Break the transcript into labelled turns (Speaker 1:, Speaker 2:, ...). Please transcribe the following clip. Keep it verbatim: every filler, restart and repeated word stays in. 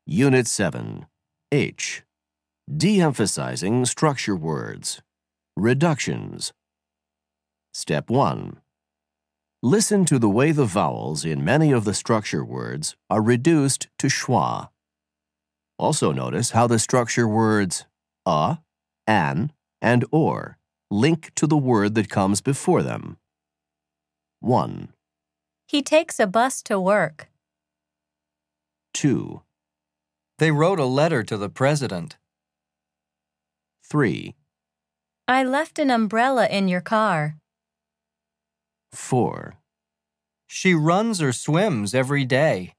Speaker 1: Unit seven. H. De-emphasizing structure words. Reductions. Step one. Listen to the way the vowels in many of the structure words are reduced to schwa. Also notice how the structure words a, an, and or link to the word that comes before them. one.
Speaker 2: He takes a bus to work.
Speaker 1: two.
Speaker 3: They wrote a letter to the president.
Speaker 1: three.
Speaker 2: I left an umbrella in your car.
Speaker 1: four.
Speaker 3: She runs or swims every day.